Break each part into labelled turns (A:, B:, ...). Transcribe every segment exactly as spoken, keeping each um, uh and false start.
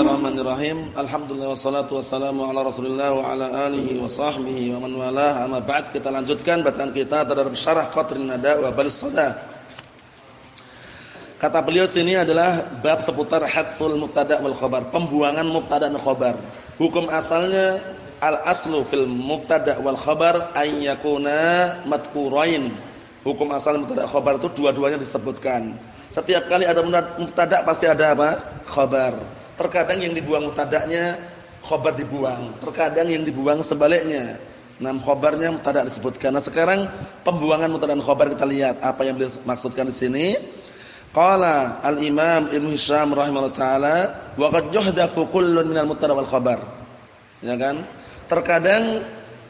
A: Bismillahirrahmanirrahim. Alhamdulillah wassalatu wassalamu ala Rasulillah wa ala alihi wa sahbihi wa man walah. Amma ba'd, kita lanjutkan bacaan kita terhadap syarah Qatrin Nada wa Balis Sada. Kata beliau sini adalah bab seputar hadful mubtada' wal khabar, pembuangan mubtada' dan khabar. Hukum asalnya al-aslu fil mubtada' wal khabar ay yakuna madhkurain. Hukum asal mubtada' khabar itu dua-duanya disebutkan. Setiap kali ada mubtada' pasti ada apa? Khabar. Terkadang yang dibuang mubtada'nya, khabar dibuang. Terkadang yang dibuang sebaliknya. Nah, khabarnya mubtada' disebutkan. Nah, sekarang pembuangan mubtada' dan khabar kita lihat apa yang beliau maksudkan di sini. Qala al-Imam Ibnu Hisham rahimahullah taala, wa qad yuhdafu kullun minal mubtada' wal khabar. Ya kan? Terkadang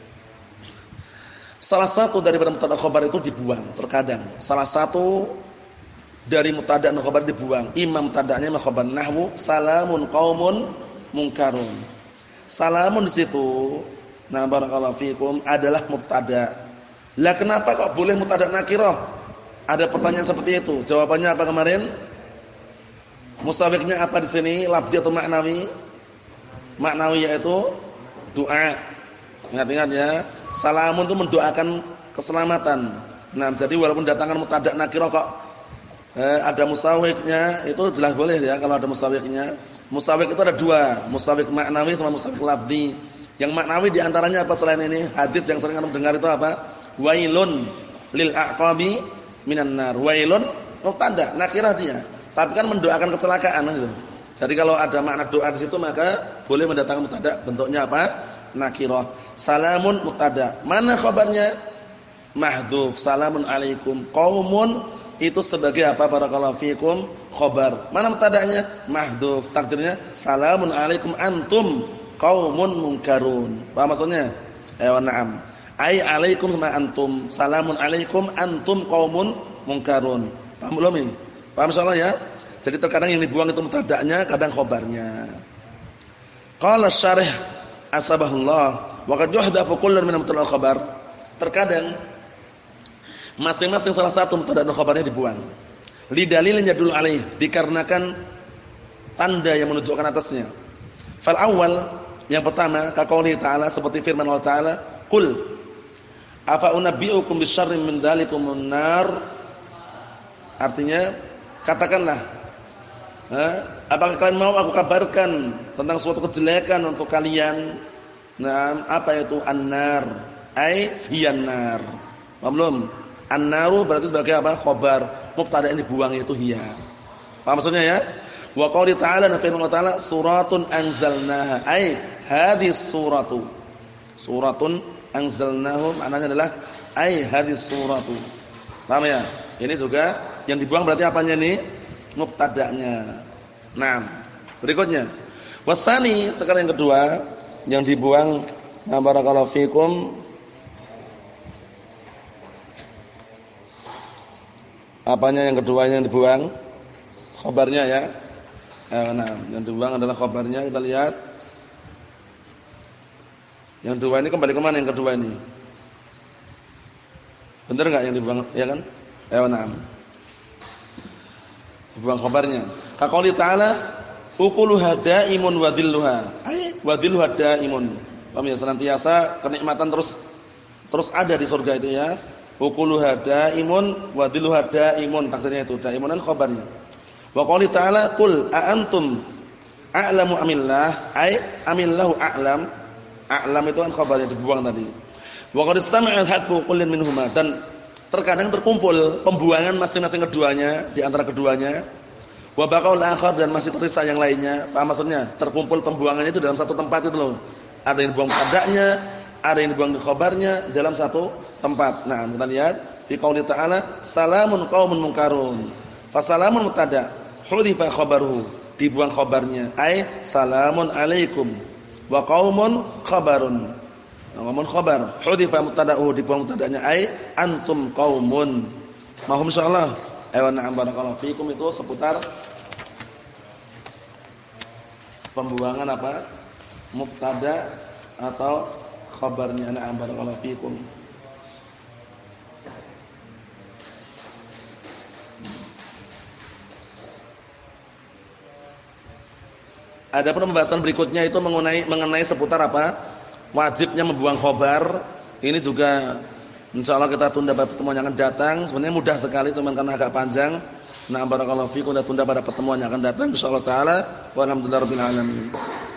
A: salah satu daripada mubtada' khabar itu dibuang, terkadang. Salah satu dari mubtada' dan khabar dibuang. Imam mubtada'nya ma khabar, nahwu salamun qaumun munkarun. Salamun di situ, nah barakallahu fikum, adalah mubtada'. Lah kenapa kok boleh mubtada' nakirah? Ada pertanyaan seperti itu. Jawabannya apa kemarin? Musawwiqnya apa di sini? Lafzi atau maknawi? Maknawi yaitu doa. Ingat-ingat ya, salamun itu mendoakan keselamatan. Nah, jadi walaupun datangkan mubtada' nakirah kok Eh, ada musawwiqnya, itu jelas boleh ya kalau ada musawwiqnya. Musawwiq itu ada dua, musawwiq maknawi sama musawwiq lafzi. Yang maknawi diantaranya apa selain ini? Hadis yang sering kamu dengar itu apa? Wailun lil aqabi minan nar. Wailun mubtada, nakirah dia. Tapi kan mendoakan kecelakaan gitu. Jadi kalau ada makna doa di situ maka boleh mendatangkan mubtada, bentuknya apa? Nakirah. Salamun mubtada. Mana khabarnya? Mahdhuf. Salamun alaikum qaumun, itu sebagai apa? Barakallahu fikum, khabar. Mana mubtada'nya? Mahdhuf. Takdirnya salamun alaikum antum qaumun munkarun. Paham maksudnya? Eh, na'am. Ai alaikum sama antum. Salamun alaikum antum qaumun munkarun. Paham belum ini? Paham insyaallah ya? Jadi terkadang yang dibuang itu mubtada'nya, kadang khabarnya. Qala syarih asbahullah wa qad yuhdafu kullun min mubtada' khabar. Terkadang masing-masing salah satu mubtada' dan khabarnya dibuang. Li dalilin yadul alaih, dikarenakan tanda yang menunjukkan atasnya. Fal awal, yang pertama, ka qouli ta'ala, seperti firman Allah Ta'ala, qul afa unabbi'ukum bisyarrin min dzalikumun nar. Artinya, katakanlah, eh, apakah kalian mau aku kabarkan tentang suatu kejelekan untuk kalian? Nah, apa itu an-nar? Ai hiyan nar. Paham belum? An-naru berarti sebagai apa? Khabar. Mubtada' yang dibuang itu hiya. Paham maksudnya ya? Wa qouli ta'ala, nafirun Allah Ta'ala, suratun anzalnaha. Ai hadhis suratu. Suratun anzalnahu maknanya adalah ai hadhis suratu. Paham ya? Ini juga yang dibuang berarti apanya nih? Mubtada'nya. Naam. Berikutnya. Wasani, sekarang yang kedua yang dibuang, na barakallahu fikum, apanya yang kedua yang dibuang? Khabarnya ya. Eh, nah, yang dibuang adalah khabarnya. Kita lihat. Yang kedua ini kembali ke mana yang kedua ini? Benar enggak yang dibuang? Ya kan? Eh, nah. Dibuang khabarnya. Ka qouli ta'ala, ukuluha daimun wa dhilluha. Ai wa dhilluha daimun. Paham ya, senantiasa kenikmatan terus terus ada di surga itu ya. Ukuluha daimun wa dhilluha daimun, takdirnya itu daimun dan khabarnya. Wa qouli ta'ala qul a antum a'lamu amillah, ai amillahu a'lam. A'lam itu kan khabarnya dibuang tadi. Wa qad istama'al hadfu kullin minhuma, dan terkadang terkumpul pembuangan masing-masing keduanya, di antara keduanya. Wa baqaul akhar, dan masih tersisa yang lainnya. Paham maksudnya? Terkumpul pembuangannya itu dalam satu tempat itu loh. Ada yang dibuang mubtada'nya, ada yang dibuang di khabarnya dalam satu tempat. Nah, kita lihat di qauli ta'ala, salamun qaumun munkarun. Fa salamun mubtada', hudifa khabaruhu, dibuang khabarnya, ai salamun alaikum. Wa qaumun khabarun. Qaumun khabar, hudifa mubtada'uhu, dibuang mubtada'nya, ai antum qaumun. Mahum insyaallah. Ayo na'am barakallahu fikum, itu seputar pembuangan apa? Mubtada' atau khabarnya. Na'am barakallahu fikum. Adapun pembahasan berikutnya itu mengenai mengenai seputar apa? Wajibnya membuang khobar. Ini juga insyaallah kita tunda pada pertemuan yang akan datang. Sebenarnya mudah sekali cuman karena agak panjang. Nah, barakallahu fiikum, kita tunda pada pertemuan yang akan datang insyaallah taala. Walhamdulillahirabbil alamin.